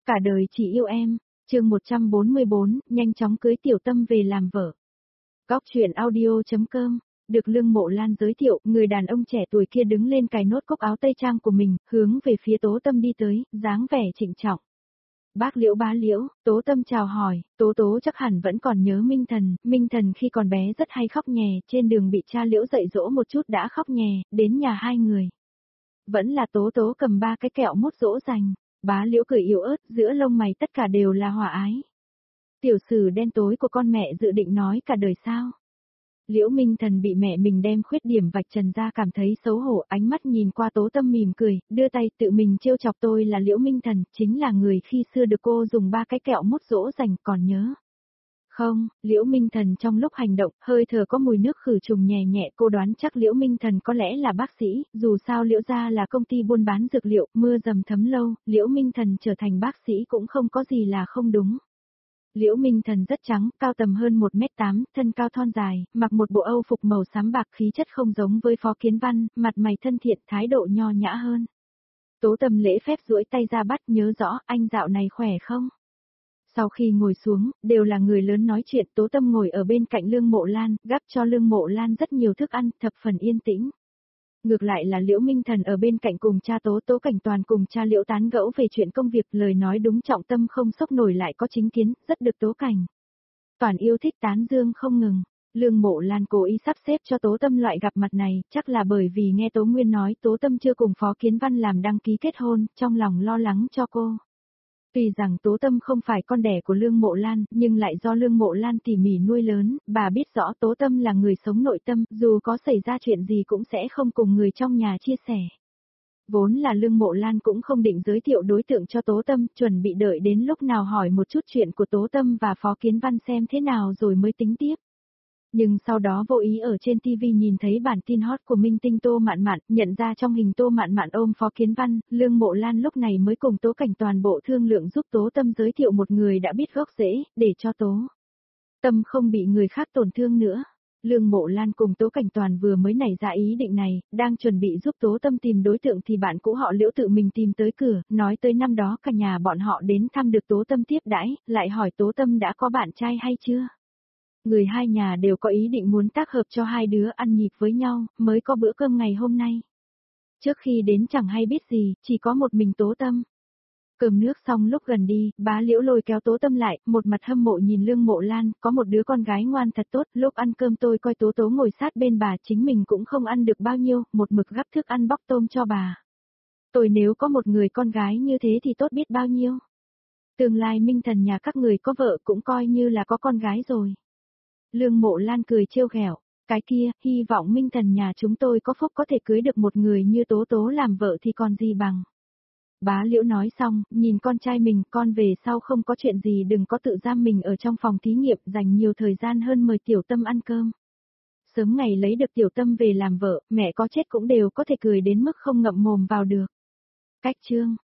Cả đời chỉ yêu em, chương 144, nhanh chóng cưới Tiểu Tâm về làm vợ. Góc truyện audio.com, được Lương Mộ Lan giới thiệu, người đàn ông trẻ tuổi kia đứng lên cài nốt cúc áo tây trang của mình, hướng về phía Tố Tâm đi tới, dáng vẻ trịnh trọng. Bác Liễu bá Liễu, Tố Tâm chào hỏi, Tố chắc hẳn vẫn còn nhớ Minh Thần khi còn bé rất hay khóc nhè, trên đường bị cha Liễu dạy dỗ một chút đã khóc nhè, đến nhà hai người. Vẫn là Tố cầm 3 cái kẹo mút dỗ dành. Bá Liễu cười yếu ớt, giữa lông mày tất cả đều là hòa ái. Tiểu sử đen tối của con mẹ dự định nói cả đời sao? Liễu Minh Thần bị mẹ mình đem khuyết điểm vạch trần ra cảm thấy xấu hổ, ánh mắt nhìn qua Tố Tâm mỉm cười, đưa tay tự mình trêu chọc tôi là Liễu Minh Thần, chính là người khi xưa được cô dùng 3 cái kẹo mút dỗ dành, còn nhớ. Không, Liễu Minh Thần trong lúc hành động, hơi thở có mùi nước khử trùng nhẹ nhẹ, cô đoán chắc Liễu Minh Thần có lẽ là bác sĩ, dù sao Liễu gia là công ty buôn bán dược liệu, mưa dầm thấm lâu, Liễu Minh Thần trở thành bác sĩ cũng không có gì là không đúng. Liễu Minh Thần rất trắng, cao tầm hơn 1m8, thân cao thon dài, mặc một bộ âu phục màu xám bạc, khí chất không giống với Phó Kiến Văn, mặt mày thân thiện, thái độ nho nhã hơn. Tố Tâm lễ phép duỗi tay ra bắt, nhớ rõ, anh dạo này khỏe không? Sau khi ngồi xuống, đều là người lớn nói chuyện, Tố Tâm ngồi ở bên cạnh Lương Mộ Lan, gắp cho Lương Mộ Lan rất nhiều thức ăn, thập phần yên tĩnh. Ngược lại là Liễu Minh Thần ở bên cạnh cùng cha Tố Cảnh Toàn cùng cha Liễu tán gẫu về chuyện công việc, lời nói đúng trọng tâm không sốc nổi lại có chính kiến, rất được Tố Cảnh Toàn yêu thích tán dương không ngừng. Lương Mộ Lan cố ý sắp xếp cho Tố Tâm loại gặp mặt này, chắc là bởi vì nghe Tố Nguyên nói Tố Tâm chưa cùng Phó Kiến Văn làm đăng ký kết hôn, trong lòng lo lắng cho cô. Tuy rằng Tố Tâm không phải con đẻ của Lương Mộ Lan, nhưng lại do Lương Mộ Lan tỉ mỉ nuôi lớn, bà biết rõ Tố Tâm là người sống nội tâm, dù có xảy ra chuyện gì cũng sẽ không cùng người trong nhà chia sẻ. Vốn là Lương Mộ Lan cũng không định giới thiệu đối tượng cho Tố Tâm, chuẩn bị đợi đến lúc nào hỏi một chút chuyện của Tố Tâm và Phó Kiến Văn xem thế nào rồi mới tính tiếp. Nhưng sau đó vô ý ở trên TV nhìn thấy bản tin hot của minh tinh Tô Mạn Mạn, nhận ra trong hình Tô Mạn Mạn ôm Phó Kiến Văn, Lương Mộ Lan lúc này mới cùng Tố Cảnh toàn bộ thương lượng giúp Tố Tâm giới thiệu một người đã biết gốc rễ, để cho Tố Tâm không bị người khác tổn thương nữa. Lương Mộ Lan cùng Tố Cảnh Toàn vừa mới nảy ra ý định này, đang chuẩn bị giúp Tố Tâm tìm đối tượng thì bạn cũ họ Liễu tự mình tìm tới cửa, nói tới năm đó cả nhà bọn họ đến thăm được Tố Tâm tiếp đãi, lại hỏi Tố Tâm đã có bạn trai hay chưa. Người hai nhà đều có ý định muốn tác hợp cho hai đứa ăn nhịp với nhau, mới có bữa cơm ngày hôm nay. Trước khi đến chẳng hay biết gì, chỉ có một mình Tố Tâm. Cơm nước xong lúc gần đi, bá Liễu lôi kéo Tố Tâm lại, một mặt hâm mộ nhìn Lương Mộ Lan, có một đứa con gái ngoan thật tốt, lúc ăn cơm tôi coi Tố ngồi sát bên bà, chính mình cũng không ăn được bao nhiêu, một mực gắp thức ăn bóc tôm cho bà. Tôi nếu có một người con gái như thế thì tốt biết bao nhiêu. Tương lai Minh Thần nhà các người có vợ cũng coi như là có con gái rồi. Lương Mộ Lan cười trêu ghẹo, cái kia, hy vọng Minh Thần nhà chúng tôi có phúc có thể cưới được một người như Tố làm vợ thì còn gì bằng. Bá Liễu nói xong, nhìn con trai mình, con về sau không có chuyện gì đừng có tự giam mình ở trong phòng thí nghiệm, dành nhiều thời gian hơn mời Tiểu Tâm ăn cơm. Sớm ngày lấy được Tiểu Tâm về làm vợ, mẹ có chết cũng đều có thể cười đến mức không ngậm mồm vào được. Cách chương